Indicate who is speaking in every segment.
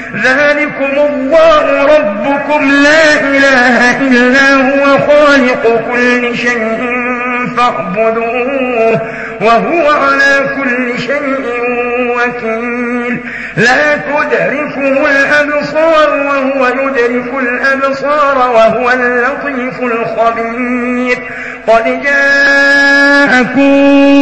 Speaker 1: ذلكم الله ربكم لا إله إلا هو خالق كل شيء فاعبدوه وهو على كل شيء وكيل لا تدركه الأبصار وهو يدرك الأبصار وهو اللطيف الخبير قد جاءكم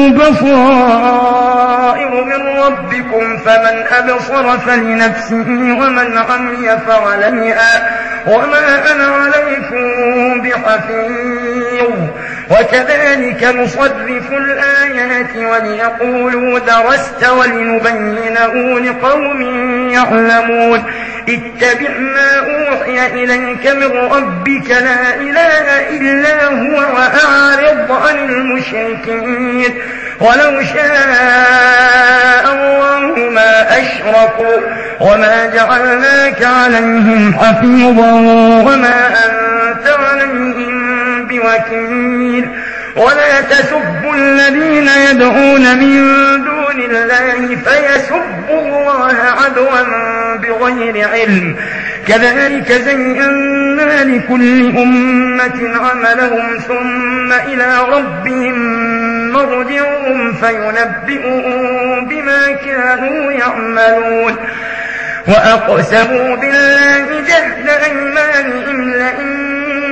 Speaker 1: بصائر من ربكم فمن أبصر فلنفسه ومن عمي فعليها وما أنا عليكم بحفيظ وكذلك نصرف الآيات وليقولوا درست ولنبينه لقوم يعلمون اتبع ما أوحي إليك من ربك لا إله إلا هو وأعرض عن المشركين ولو شاء الله ما أشركوا وما جعلناك عليهم حفيظا وما أنت عليهم بوكيل ولا تسبوا الذين يدعون من دون الله فيسبوا الله عدوا بغير علم كذلك زينا لكل أمة عملهم ثم إلى ربهم مرجعهم فينبئهم بما كانوا يعملون وأقسموا بالله جهد أيمانهم لئن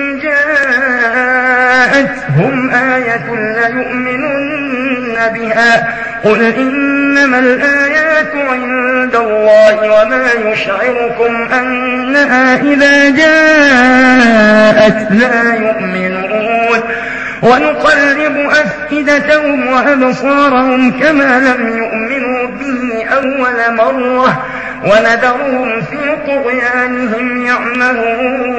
Speaker 1: جاءتهم آية ليؤمنن بها قل إنما الآيات عند الله وما يشعركم أنها إذا جاءت لا يؤمنون ونقلب أفئدتهم وأبصارهم كما لم يؤمنوا به أول مرة ونذرهم في طغيانهم يعمهون